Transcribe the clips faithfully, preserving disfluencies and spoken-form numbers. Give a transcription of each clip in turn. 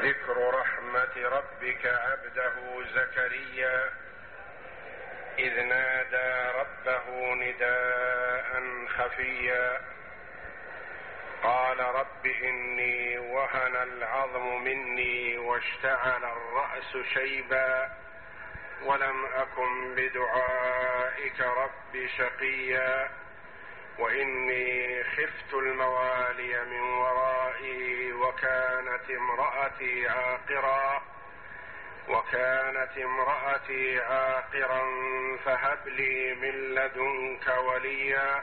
ذكر رحمة ربك عبده زكريا إذ نادى ربه نداء خفيا قال رب إني وهن العظم مني واشتعل الرأس شيبا ولم أكن بدعائك رب شقيا وإني خفت الموالي من ورائي وكانت امرأتي عاقرا وكانت امرأتي عاقرا فهب لي من لدنك وليا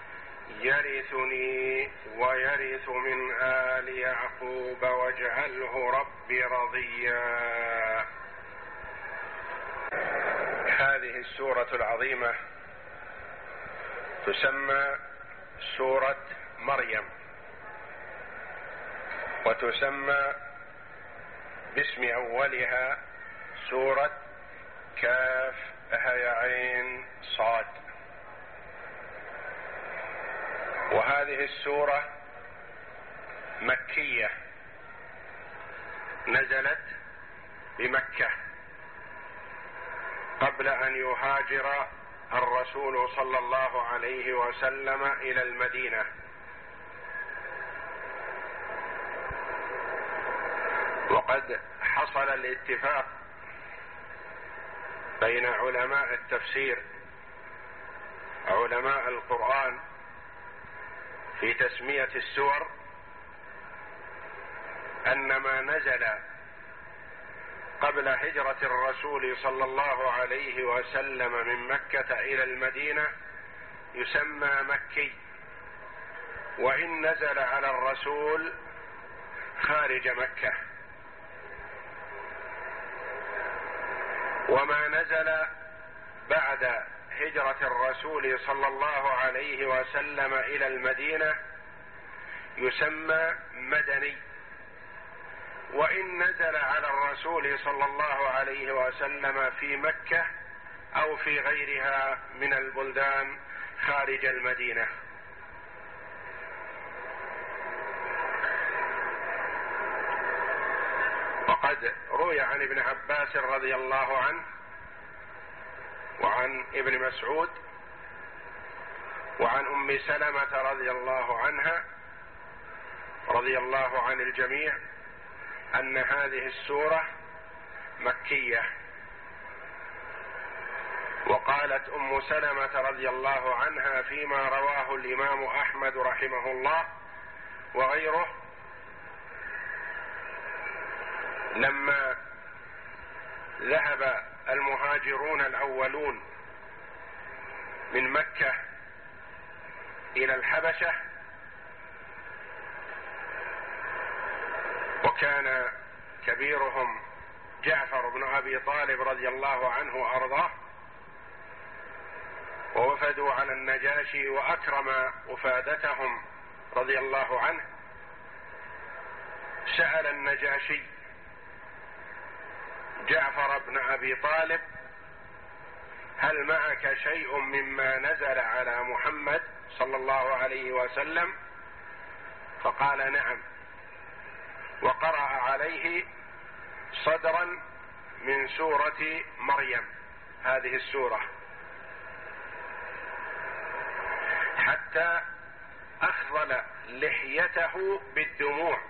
يرثني ويرث من آل يعقوب واجعله رب رضيا. هذه السورة العظيمة تسمى سورة مريم، وتسمى باسم أولها سورة كاف هيا عين صاد. وهذه السورة مكية نزلت بمكة قبل أن يهاجر الرسول صلى الله عليه وسلم إلى المدينة، وقد حصل الاتفاق بين علماء التفسير علماء القرآن في تسمية السور أن ما نزل قبل هجرة الرسول صلى الله عليه وسلم من مكة إلى المدينة يسمى مكي، وإن نزل على الرسول خارج مكة. وما نزل بعد هجرة الرسول صلى الله عليه وسلم إلى المدينة يسمى مدني، وإن نزل على الرسول صلى الله عليه وسلم في مكة أو في غيرها من البلدان خارج المدينة. وقد روي عن ابن عباس رضي الله عنه وعن ابن مسعود وعن أم سلمة رضي الله عنها رضي الله عن الجميع أن هذه السورة مكية. وقالت أم سلمة رضي الله عنها فيما رواه الإمام أحمد رحمه الله وغيره: لما ذهب المهاجرون الأولون من مكة إلى الحبشة، وكان كبيرهم جعفر بن أبي طالب رضي الله عنه وأرضاه، ووفدوا على النجاشي وأكرم وفادتهم رضي الله عنه، سأل النجاشي جعفر بن أبي طالب: هل معك شيء مما نزل على محمد صلى الله عليه وسلم؟ فقال: نعم. وقرأ عليه صدرا من سورة مريم، هذه السورة، حتى أخضل لحيته بالدموع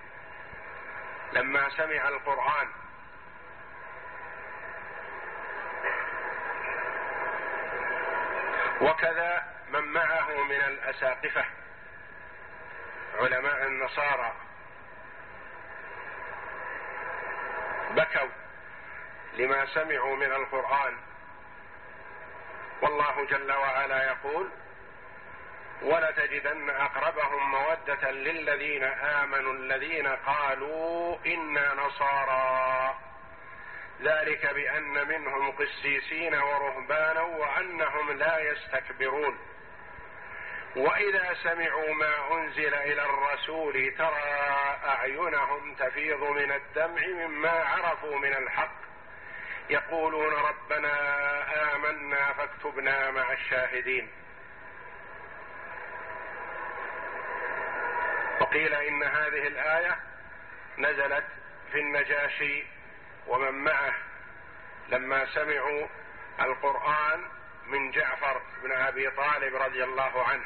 لما سمع القرآن. وكذا من معه من الأساقفة علماء النصارى بكوا لما سمعوا من القرآن. والله جل وعلا يقول: ولتجدن أقربهم مودة للذين آمنوا الذين قالوا إنا نصارى ذلك بأن منهم قسيسين ورهبانا وأنهم لا يستكبرون وإذا سمعوا ما أنزل إلى الرسول ترى أعينهم تفيض من الدمع مما عرفوا من الحق يقولون ربنا آمنا فاكتبنا مع الشاهدين. وقيل إن هذه الآية نزلت في النجاشي ومن معه لما سمعوا القرآن من جعفر بن أبي طالب رضي الله عنه.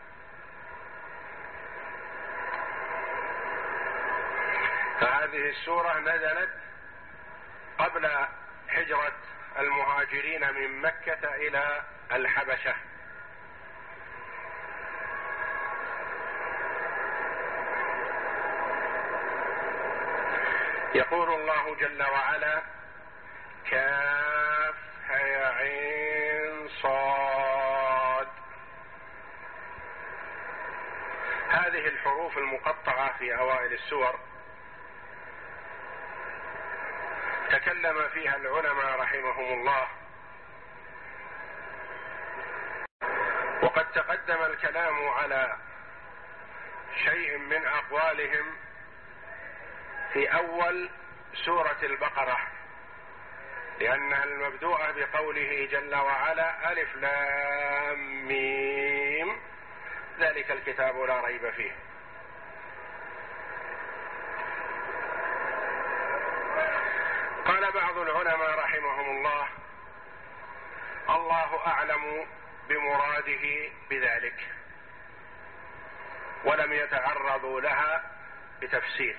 فهذه السورة نزلت قبل هجرة المهاجرين من مكة إلى الحبشة. يقول الله جل وعلا: كاف يا عين صاد. هذه الحروف المقطعة في أوائل السور تكلم فيها العلماء رحمهم الله، وقد تقدم الكلام على شيء من أقوالهم في أول سورة البقرة، لأنها المبدوءة بقوله جل وعلا: ألف لام ميم ذلك الكتاب لا ريب فيه. قال بعض العلماء رحمهم الله: الله أعلم بمراده بذلك، ولم يتعرضوا لها بتفسير.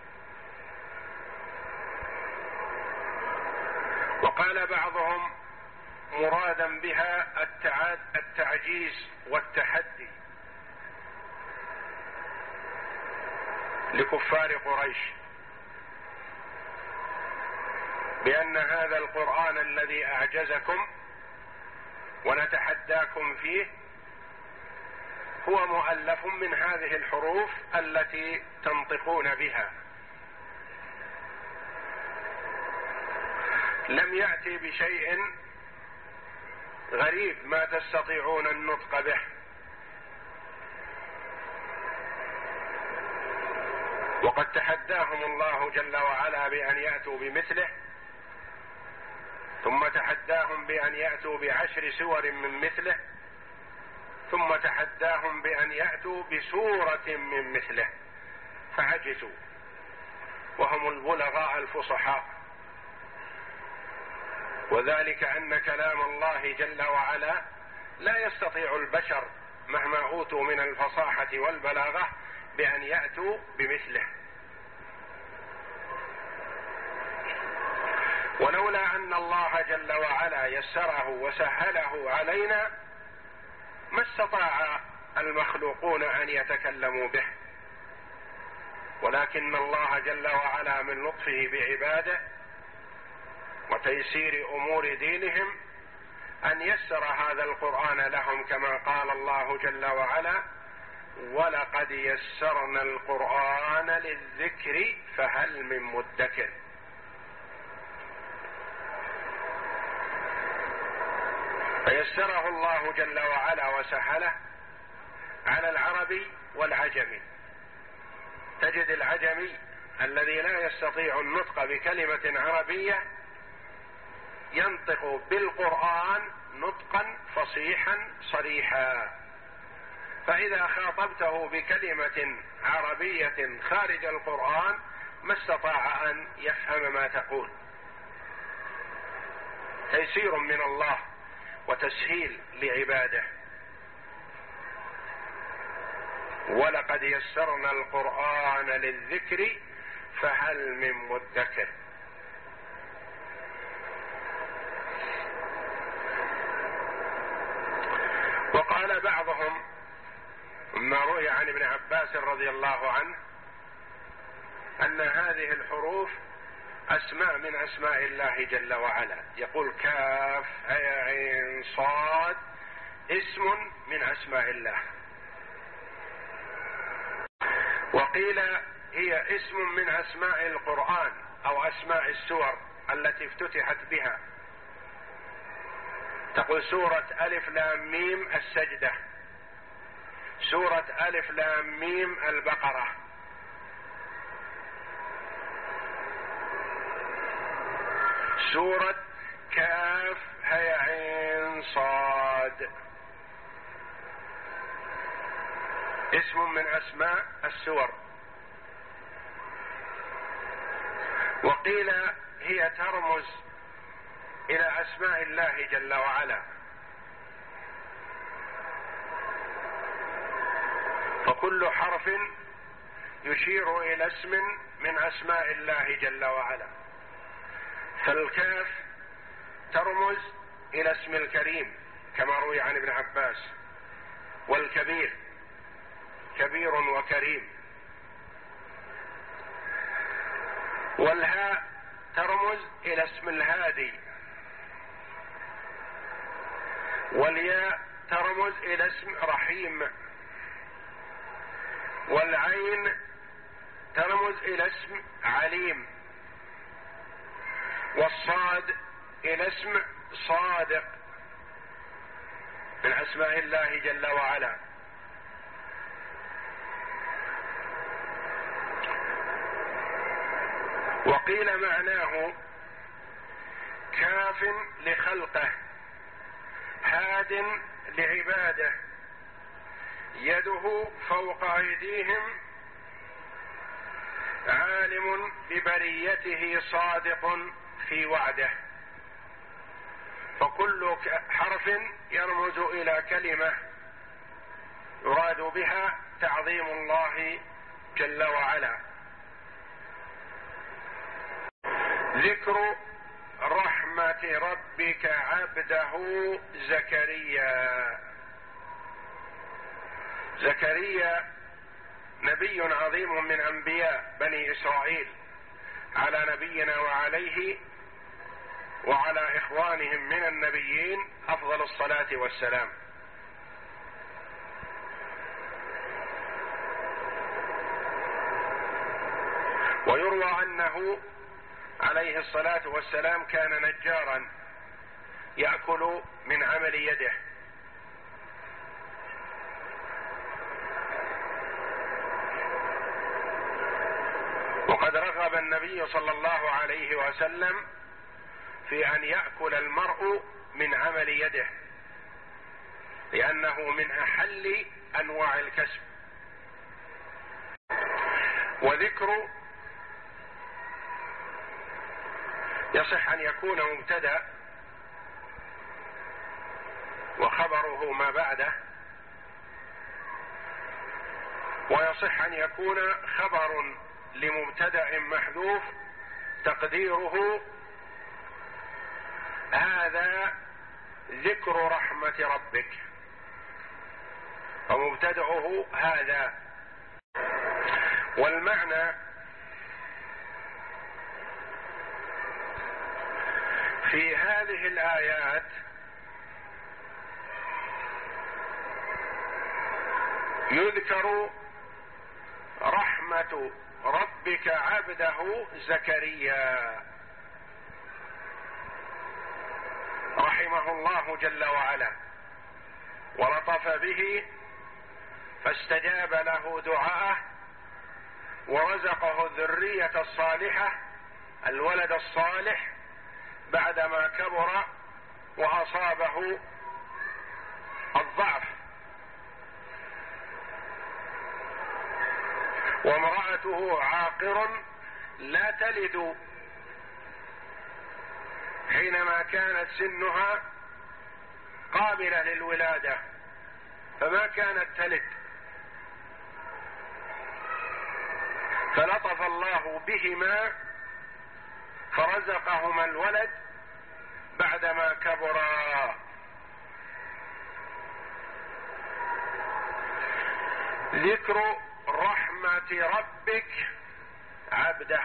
وقال بعضهم: مرادا بها التعجيز والتحدي لكفار قريش، بأن هذا القرآن الذي أعجزكم ونتحداكم فيه هو مؤلف من هذه الحروف التي تنطقون بها، لم يأتي بشيء غريب ما تستطيعون النطق به. وقد تحداهم الله جل وعلا بأن يأتوا بمثله، ثم تحداهم بأن يأتوا بعشر سور من مثله، ثم تحداهم بأن يأتوا بسورة من مثله، فعجزوا، وهم البلغاء الفصحاء. وذلك أن كلام الله جل وعلا لا يستطيع البشر مهما أوتوا من الفصاحة والبلاغة بأن يأتوا بمثله. ولولا أن الله جل وعلا يسره وسهله علينا ما استطاع المخلوقون أن يتكلموا به، ولكن الله جل وعلا من لطفه بعباده وتيسير أمور دينهم أن يسر هذا القرآن لهم، كما قال الله جل وعلا: ولقد يسرنا القرآن للذكر فهل من مدكر. فيسره الله جل وعلا وسهله على العربي والعجمي. تجد العجمي الذي لا يستطيع النطق بكلمة عربية ينطق بالقرآن نطقا فصيحا صريحا، فإذا خاطبته بكلمة عربية خارج القرآن ما استطاع أن يفهم ما تقول. تيسير من الله وتسهيل لعباده. ولقد يسرنا القرآن للذكر فهل من مدكر. وقال بعضهم ما روي عن ابن عباس رضي الله عنه أن هذه الحروف أسماء من أسماء الله جل وعلا. يقول: كاف يا عين صاد اسم من أسماء الله. وقيل هي اسم من أسماء القرآن أو أسماء السور التي افتتحت بها. تقول سورة ألف لام ميم السجدة، سورة ألف لام ميم البقرة، سورة كاف هي عين صاد، اسم من أسماء السور. وقيل هي ترمز إلى أسماء الله جل وعلا، فكل حرف يشير إلى اسم من أسماء الله جل وعلا. فالكاف ترمز إلى اسم الكريم كما روي عن ابن عباس، والكبير كبير وكريم. والهاء ترمز إلى اسم الهادي، والياء ترمز إلى اسم رحيم، والعين ترمز إلى اسم عليم، والصاد إلى اسم صادق من أسماء الله جل وعلا. وقيل معناه كاف لخلقه، هاد لعباده، يده فوق أيديهم، عالم ببريته، صادق في وعده. فكل حرف يرمز إلى كلمة يراد بها تعظيم الله جل وعلا. ذكر رحمة ربك عبده زكريا. زكريا نبي عظيم من أنبياء بني إسرائيل، على نبينا وعليه وعلى إخوانهم من النبيين أفضل الصلاة والسلام. ويروى أنه عليه الصلاة والسلام كان نجارا يأكل من عمل يده، وقد رغب النبي صلى الله عليه وسلم في أن يأكل المرء من عمل يده، لأنه من أحل أنواع الكسب. وذكر يصح أن يكون مبتدأ وخبره ما بعده، ويصح أن يكون خبر لمبتدأ محذوف تقديره هذا ذكر رحمة ربك، ومبتدأه هذا. والمعنى في هذه الآيات يذكر رحمة ربك عبده زكريا، رحمه الله جل وعلا ولطف به فاستجاب له دعاءه ورزقه الذرية الصالحة، الولد الصالح، بعدما كبر وأصابه الضعف. وامرأته عاقر لا تلد حينما كانت سنها قابلة للولادة، فما كانت تلد، فلطف الله بهما فرزقهما الولد بعدما كبرا. ذكر رحمة ربك عبده.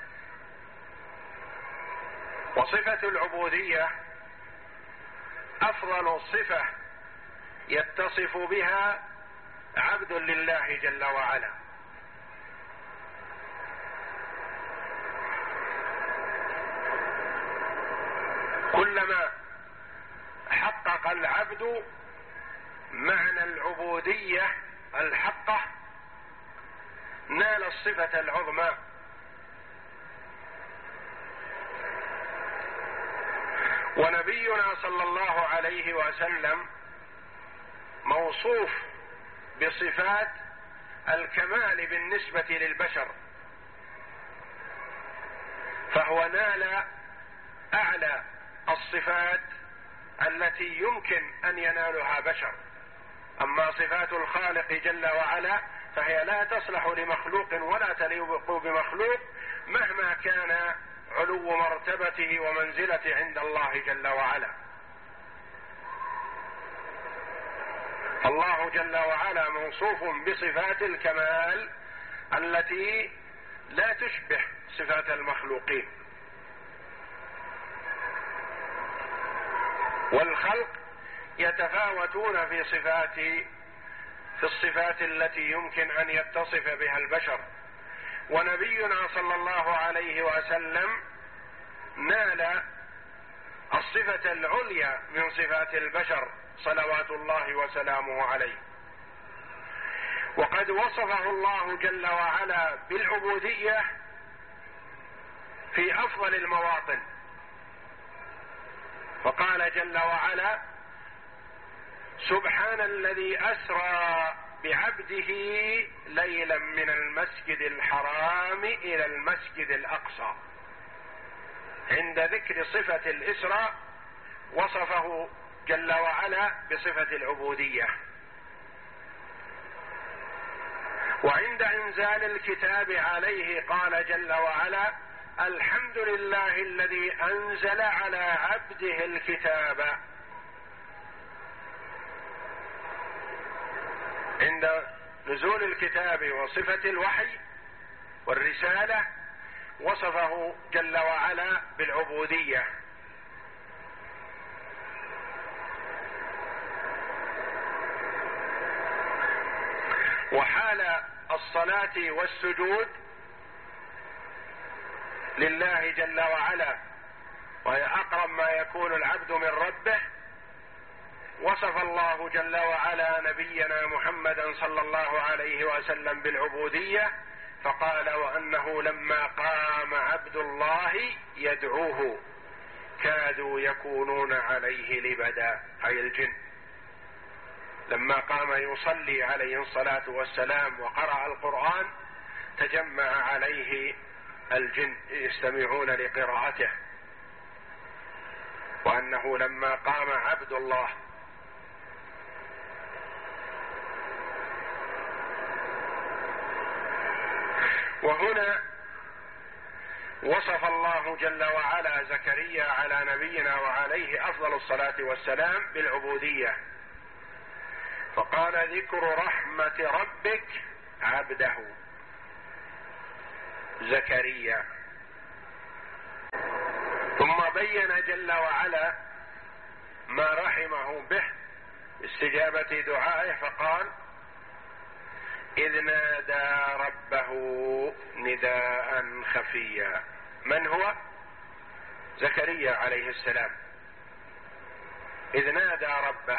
وصفة العبودية أفضل صفة يتصف بها عبد لله جل وعلا. كلما حقق العبد معنى العبودية الحقة نال الصفة العظمى. ونبينا صلى الله عليه وسلم موصوف بصفات الكمال بالنسبة للبشر، فهو نال أعلى الصفات التي يمكن أن ينالها بشر. أما صفات الخالق جل وعلا فهي لا تصلح لمخلوق ولا تليق بمخلوق مهما كان علو مرتبته ومنزلته عند الله جل وعلا. الله جل وعلا موصوف بصفات الكمال التي لا تشبه صفات المخلوقين، والخلق يتفاوتون في صفات في الصفات التي يمكن أن يتصف بها البشر. ونبينا صلى الله عليه وسلم نال الصفة العليا من صفات البشر صلوات الله وسلامه عليه، وقد وصفه الله جل وعلا بالعبودية في أفضل المواطن، فقال جل وعلا: سبحان الذي أسرى بعبده ليلا من المسجد الحرام إلى المسجد الأقصى. عند ذكر صفة الإسراء وصفه جل وعلا بصفة العبودية. وعند إنزال الكتاب عليه قال جل وعلا: الحمد لله الذي أنزل على عبده الكتاب. عند نزول الكتاب وصفة الوحي والرسالة وصفه جل وعلا بالعبودية. وحال الصلاة والسجود لله جل وعلا، وهي أقرب ما يكون العبد من ربه، وصف الله جل وعلا نبينا محمدا صلى الله عليه وسلم بالعبودية، فقال: وأنه لما قام عبد الله يدعوه كادوا يكونون عليه لبدا، أي الجن. لما قام يصلي عليه الصلاة والسلام وقرأ القرآن تجمع عليه الجن يستمعون لقراءته. وأنه لما قام عبد الله، وهنا وصف الله جل وعلا زكريا على نبينا وعليه أفضل الصلاة والسلام بالعبودية، فقال: ذكر رحمة ربك عبده زكريا. ثم بين جل وعلا ما رحمه به استجابة دعائه، فقال: إذ نادى ربه نداء خفيا. من هو؟ زكريا عليه السلام. إذ نادى ربه،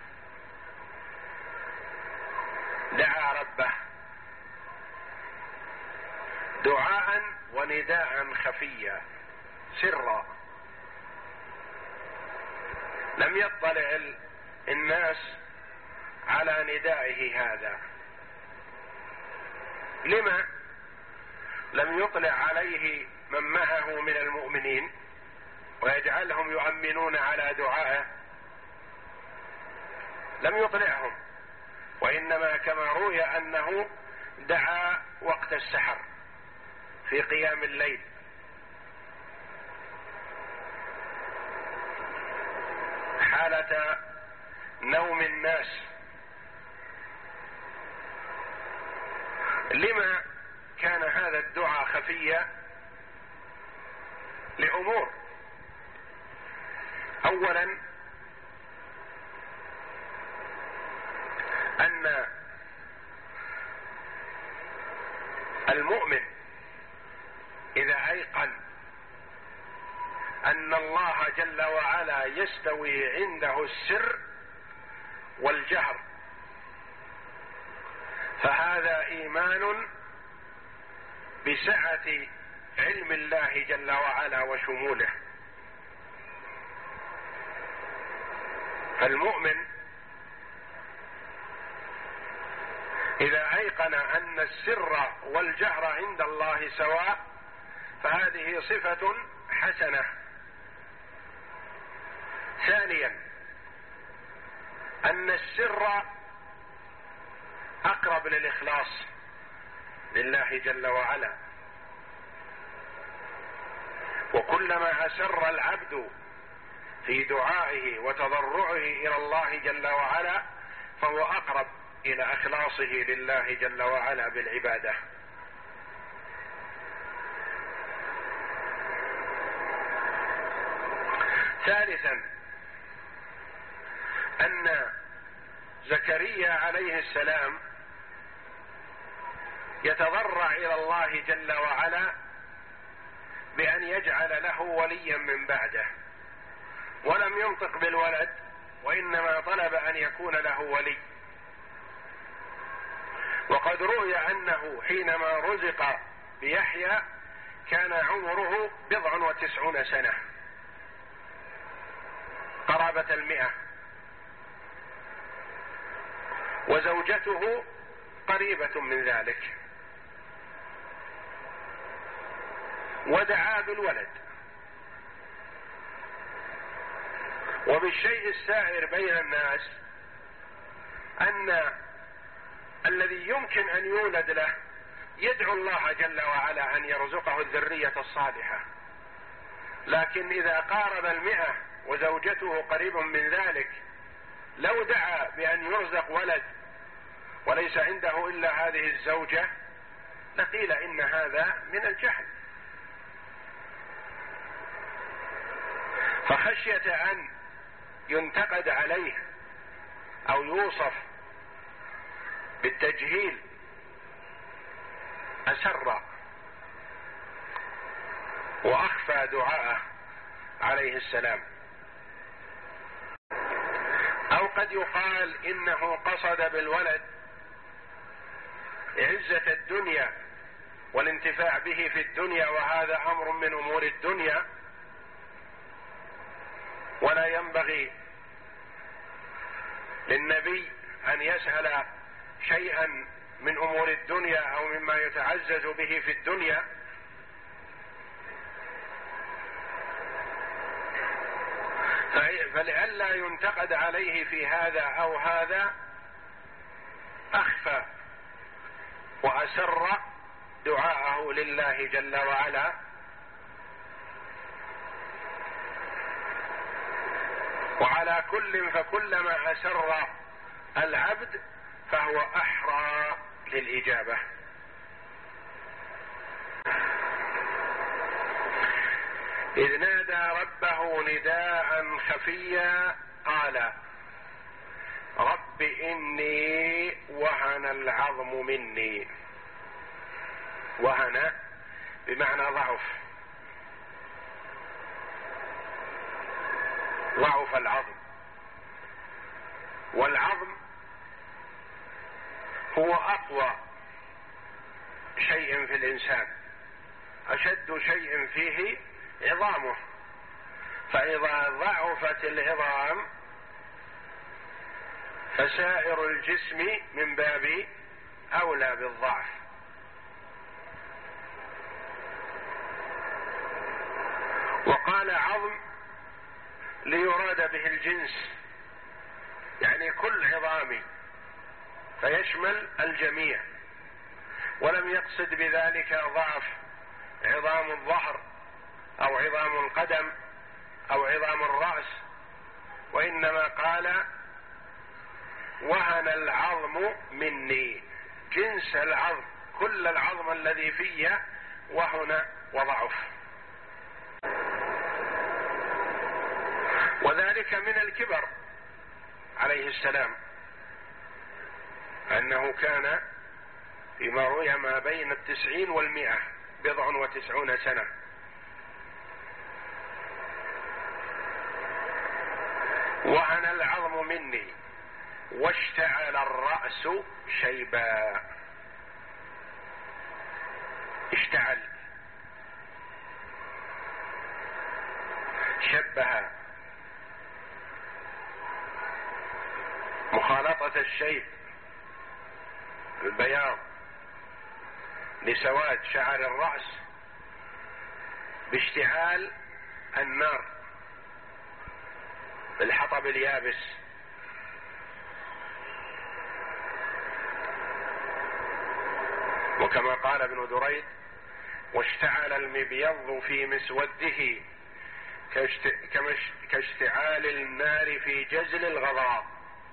دعا ربه دعاء ونداء خفيا سرا، لم يطلع الناس على ندائه هذا. لما لم يطلع عليه من معه من المؤمنين ويجعلهم يؤمنون على دعائه؟ لم يطلعهم، وإنما كما روي أنه دعا وقت السحر في قيام الليل، حالة نوم الناس. لما كان هذا الدعاء خفيا؟ لأمور. أولا أن المؤمن إذا أيقن أن الله جل وعلا يستوي عنده السر والجهر، فهذا إيمان بسعة علم الله جل وعلا وشموله. فالمؤمن إذا أيقن أن السر والجهر عند الله سواء، فهذا هذه صفة حسنة. ثانيا أن السر أقرب للإخلاص لله جل وعلا، وكلما أسر العبد في دعائه وتضرعه إلى الله جل وعلا فهو أقرب إلى إخلاصه لله جل وعلا بالعبادة. ثالثا أن زكريا عليه السلام يتضرع إلى الله جل وعلا بأن يجعل له وليا من بعده، ولم ينطق بالولد وإنما طلب أن يكون له ولي. وقد روي أنه حينما رزق بيحيى كان عمره بضع وتسعون سنة، قرابة المئة، وزوجته قريبة من ذلك، ودعا بالولد. وبالشيء السائر بين الناس أن الذي يمكن أن يولد له يدعو الله جل وعلا أن يرزقه الذرية الصالحة، لكن إذا قارب المئة وزوجته قريب من ذلك لو دعا بأن يرزق ولد وليس عنده إلا هذه الزوجة لقيل إن هذا من الجهل. فخشية أن ينتقد عليه أو يوصف بالتجهيل أسر وأخفى دعاءه عليه السلام. أو قد يقال إنه قصد بالولد عزة الدنيا والانتفاع به في الدنيا، وهذا أمر من أمور الدنيا، ولا ينبغي للنبي أن يسأل شيئا من أمور الدنيا أو مما يتعزز به في الدنيا. فلئلا ينتقد عليه في هذا أو هذا أخفى وأسر دعاءه لله جل وعلا. وعلى كل فكلما أسر العبد فهو أحرى للإجابة. إذ نادى ربه نداء خفيا قال رب إني وهن العظم مني. وهن بمعنى ضعف، ضعف العظم، والعظم هو أقوى شيء في الإنسان، أشد شيء فيه عظامه، فإذا ضعفت العظام فسائر الجسم من باب أولى بالضعف. وقال عظم ليراد به الجنس، يعني كل عظام، فيشمل الجميع، ولم يقصد بذلك ضعف عظام الظهر أو عظام القدم أو عظام الرأس، وإنما قال وهن العظم مني، جنس العظم، كل العظم الذي فيه وهن وضعف. وذلك من الكبر عليه السلام، أنه كان فيما روي ما بين التسعين والمئة، بضع وتسعون سنة. وهن العظم مني واشتعل الرأس شيبا. اشتعل شبه، مخالطة الشيب البياض لسواد شعر الرأس باشتعال النار بالحطب اليابس. وكما قال ابن دريد: واشتعل المبيض في مسوده كاشتعال النار في جزل الغضاء.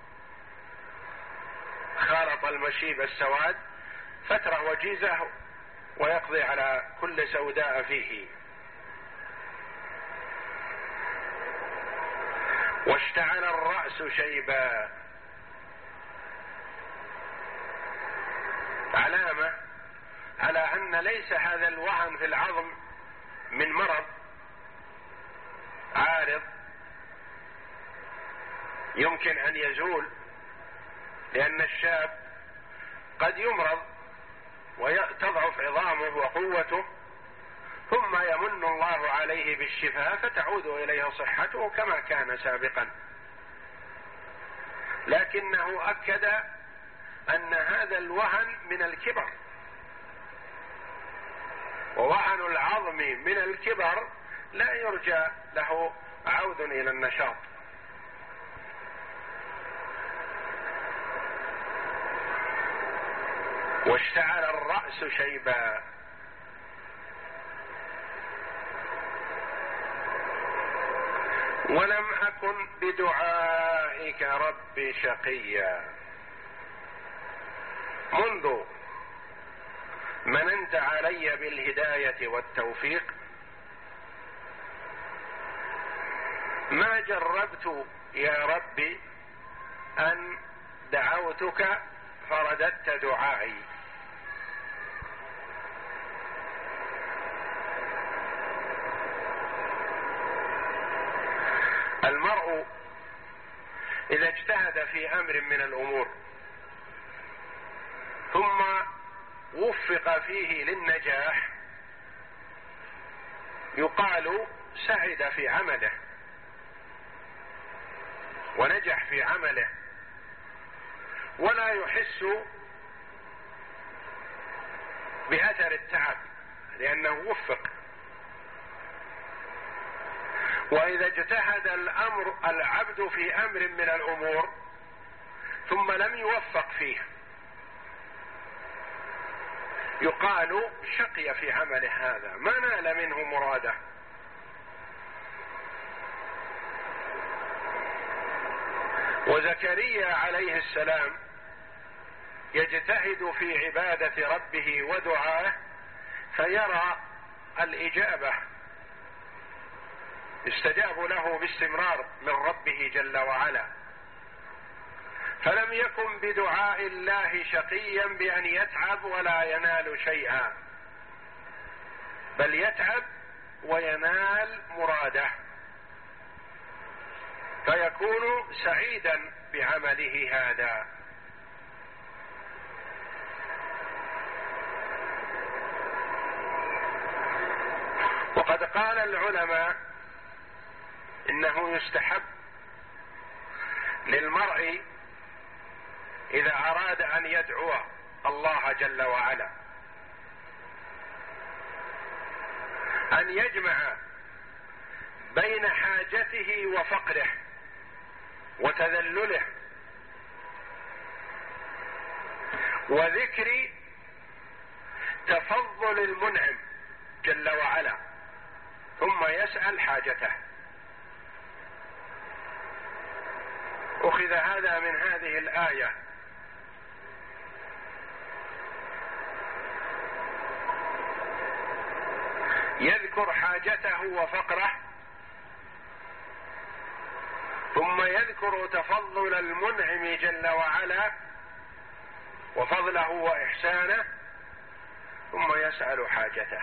خالط المشيب السواد فترة وجيزة ويقضي على كل سوداء فيه. واشتعل الرأس شيبا، علامة على أن ليس هذا الوهن في العظم من مرض عارض يمكن أن يزول، لأن الشاب قد يمرض وتضعف عظامه وقوته ثم يمن الله عليه بالشفاء فتعود إليه صحته كما كان سابقا. لكنه أكد أن هذا الوهن من الكبر، ووهن العظم من الكبر لا يرجى له عود إلى النشاط. واشتعل الرأس شيبا، ولم أكن بدعائك رب شقيا. منذ مننت علي بالهداية والتوفيق ما جربت يا ربي أن دعوتك فرددت دعائي. المرء إذا اجتهد في أمر من الأمور ثم وفق فيه للنجاح يقال سعد في عمله ونجح في عمله، ولا يحس بأثر التعب لأنه وفق. وإذا اجتهد الأمر العبد في أمر من الأمور ثم لم يوفق فيه يقال شقي في عمله، هذا ما نال منه مراده. وزكريا عليه السلام يجتهد في عبادة ربه ودعائه فيرى الإجابة، استجاب له باستمرار من ربه جل وعلا، فلم يكن بدعاء الله شقيا بأن يتعب ولا ينال شيئا، بل يتعب وينال مراده فيكون سعيدا بعمله هذا. وقد قال العلماء إنه يستحب للمرء إذا أراد أن يدعو الله جل وعلا أن يجمع بين حاجته وفقره وتذلله وذكر تفضل المنعم جل وعلا ثم يسأل حاجته. أخذ هذا من هذه الآية يذكر حاجته وفقره ثم يذكر تفضل المنعم جل وعلا وفضله وإحسانه ثم يسأل حاجته.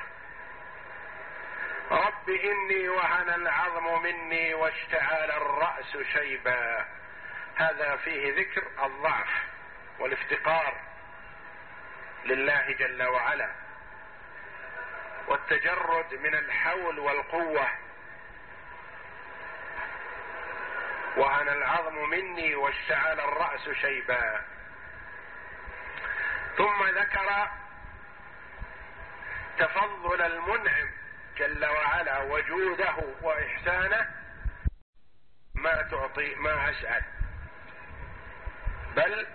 رب إني وهن العظم مني واشتعل الرأس شيبا، هذا فيه ذكر الضعف والافتقار لله جل وعلا والتجرد من الحول والقوة. وهن العظم مني واشتعل الرأس شيبا. ثم ذكر تفضل المنعم جل وعلا وجوده وإحسانه ما تعطي ما أسأل، بل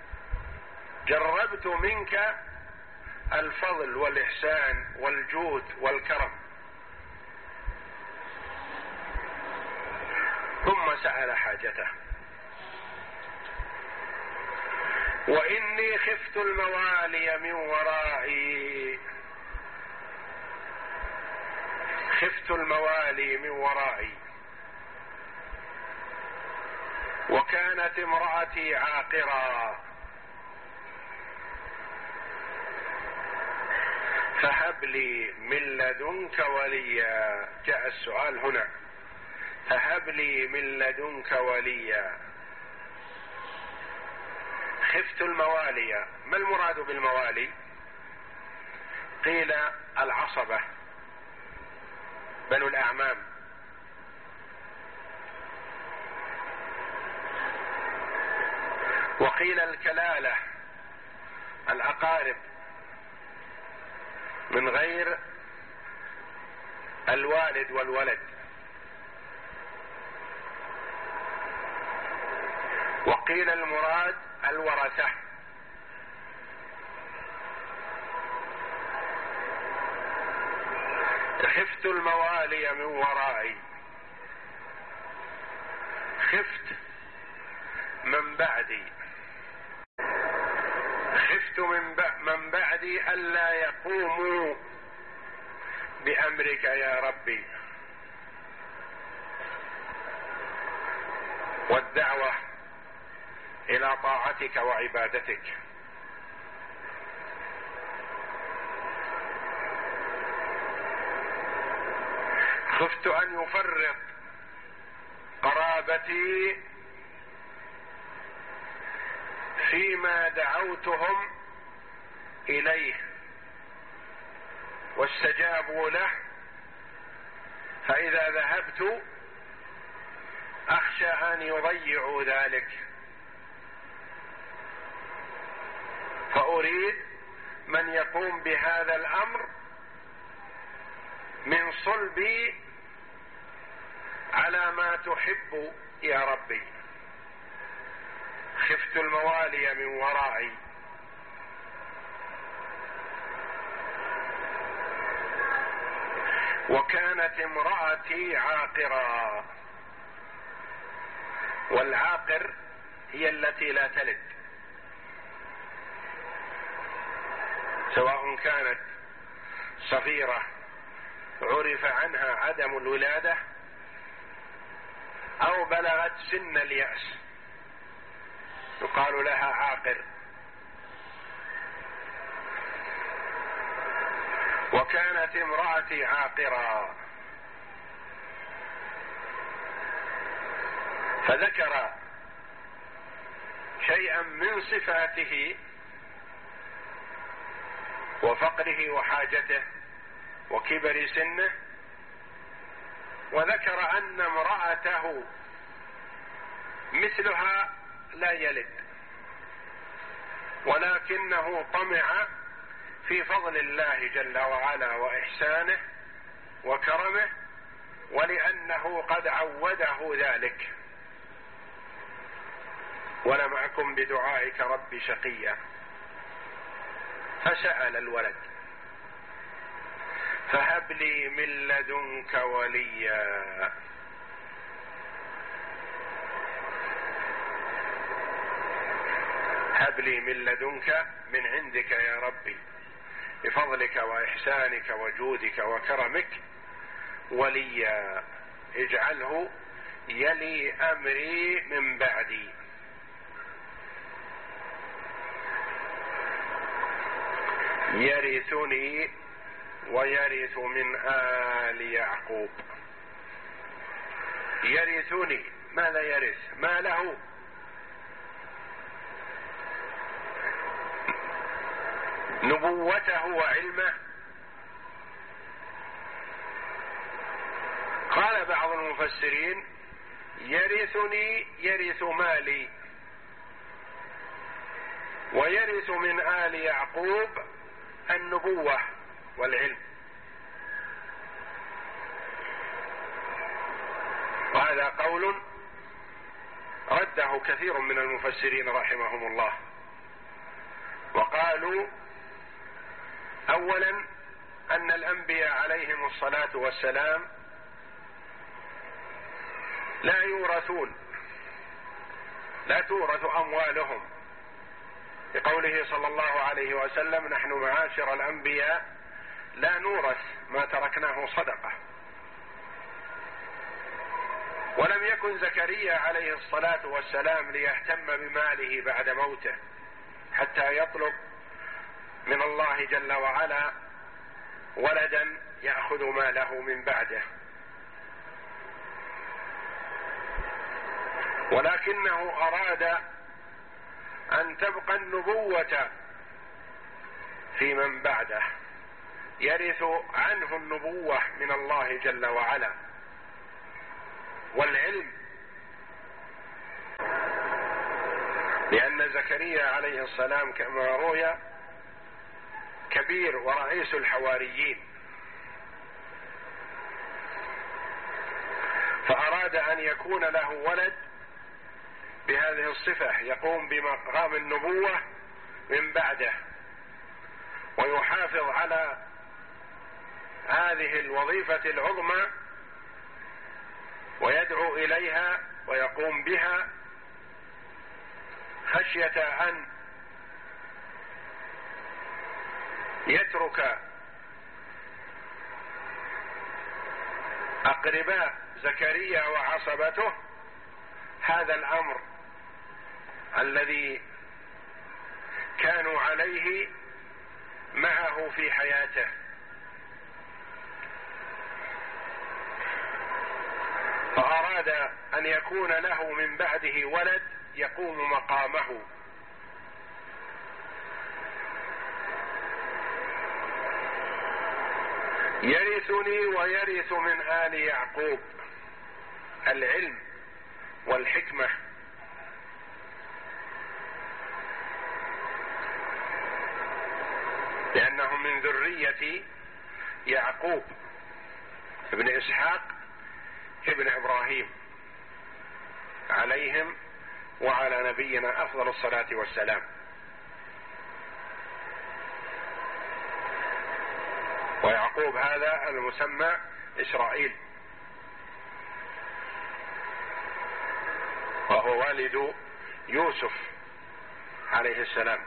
جربت منك الفضل والإحسان والجود والكرم. ثم سأل حاجته. وإني خفت الموالي من ورائي، خفت الموالي من ورائي، وكانت امرأتي عاقرا، فهب لي من لدنك وليا. جاء السؤال هنا، فهب لي من لدنك وليا. خفت الموالي، ما المراد بالموالي؟ قيل العصبة، بنو الأعمام، وقيل الكلالة، الأقارب من غير الوالد والولد، وقيل المراد الورثة. خفت الموالي من ورائي، خفت من بعدي، خفت من, من بعدي ألا يقوموا بأمرك يا ربي، والدعوة إلى طاعتك وعبادتك. خفت أن يفرط قرابتي فيما دعوتهم إليه واستجابوا له، فإذا ذهبت أخشى أن يضيعوا ذلك، فأريد من يقوم بهذا الأمر من صلبي على ما تحب يا ربي. خفت الموالي من ورائي. وكانت امرأتي عاقرا، والعاقر هي التي لا تلد، سواء كانت صغيرة عرف عنها عدم الولادة أو بلغت سن اليأس يقال لها عاقر. وكانت امرأتي عاقرا، فذكر شيئا من صفاته وفقره وحاجته وكبر سنه، وذكر أن امرأته مثلها لا يلد، ولكنه طمع في فضل الله جل وعلا وإحسانه وكرمه، ولأنه قد عوده ذلك. ولم أكن بدعائك رب شقيا، فسأل الولد. فهب لي من لدنك وليا. هب لي من لدنك، من عندك يا ربي، بفضلك وإحسانك وجودك وكرمك، وليا، اجعله يلي أمري من بعدي. يرثني ويرث من آل يعقوب. يرثني، ماذا يرث؟ ما له، نبوته وعلمه. قال بعض المفسرين يرثني يرث مالي، ويرث من آل يعقوب النبوة والعلم. وهذا قول رده كثير من المفسرين رحمهم الله، وقالوا أولا أن الأنبياء عليهم الصلاة والسلام لا يورثون، لا تورث أموالهم، لقوله صلى الله عليه وسلم: نحن معاشر الأنبياء لا نورث ما تركناه صدقة. ولم يكن زكريا عليه الصلاة والسلام ليهتم بماله بعد موته حتى يطلب من الله جل وعلا ولدا يأخذ ماله من بعده، ولكنه أراد أن تبقى النبوة في من بعده، يرث عنه النبوة من الله جل وعلا والعلم، لأن زكريا عليه السلام كما روي كبير ورئيس الحواريين، فأراد أن يكون له ولد بهذه الصفة يقوم بمقام النبوة من بعده، ويحافظ على هذه الوظيفة العظمى ويدعو إليها ويقوم بها، خشية أن يترك أقرباء زكريا وعصبته هذا الأمر الذي كانوا عليه معه في حياته. فأراد أن يكون له من بعده ولد يقوم مقامه، يرثني ويرث من آل يعقوب، العلم والحكمة، لأنهم من ذرية يعقوب ابن إسحاق ابن إبراهيم عليهم وعلى نبينا أفضل الصلاة والسلام. ويعقوب هذا المسمى إسرائيل، وهو والد يوسف عليه السلام.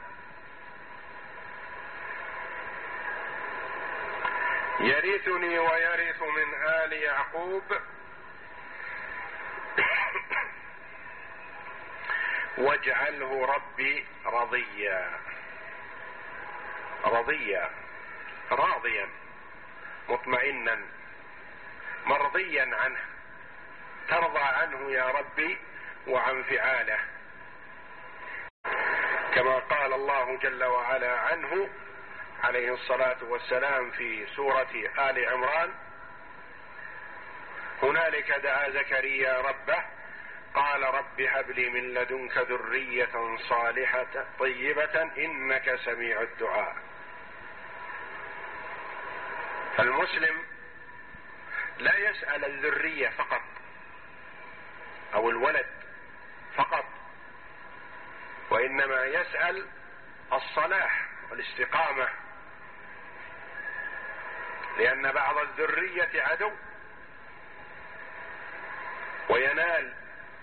يرثني ويرث من آل يعقوب واجعله ربي رضيا، رضيا راضيا مطمئنا مرضيا عنه، ترضى عنه يا ربي وعن فعاله، كما قال الله جل وعلا عنه عليه الصلاة والسلام في سورة آل عمران: هنالك دعا زكريا ربه قال رب هب لي من لدنك ذرية صالحة طيبة إنك سميع الدعاء. فالمسلم لا يسأل الذرية فقط أو الولد فقط، وإنما يسأل الصلاح والاستقامة، لأن بعض الذرية عدو، وينال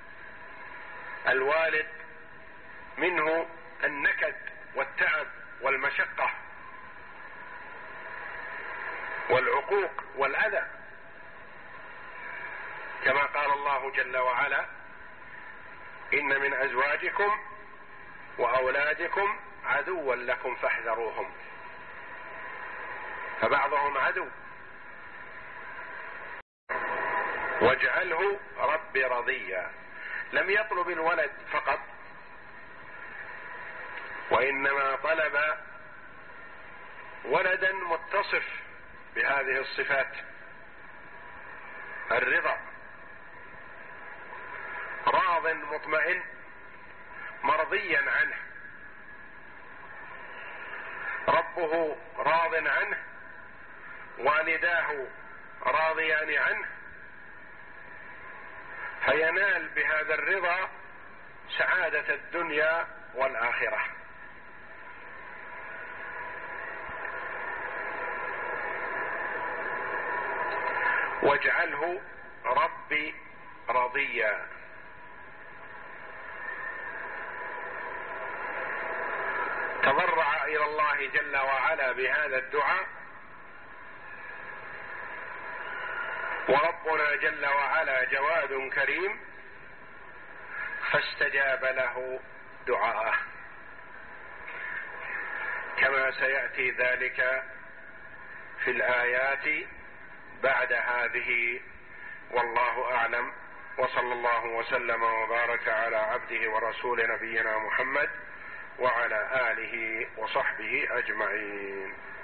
الوالد منه النكد والتعب والمشقة والعقوق والأذى، كما قال الله جل وعلا: إن من أزواجكم وأولادكم عدوا لكم فاحذروهم. فبعضهم عدو. واجعله رب رضيا، لم يطلب الولد فقط، وإنما طلب ولدا متصف بهذه الصفات: الرضا، راض مطمئن مرضيا عنه، ربه راض عنه، والداه راضيان عنه، فينال بهذا الرضا سعادة الدنيا والآخرة. واجعله ربي رضيا. تضرع إلى الله جل وعلا بهذا الدعاء، وربنا جل وعلا جواد كريم فاستجاب له دعاءه، كما سيأتي ذلك في الآيات بعد هذه. والله أعلم، وصلى الله وسلم وبارك على عبده ورسول نبينا محمد وعلى آله وصحبه أجمعين.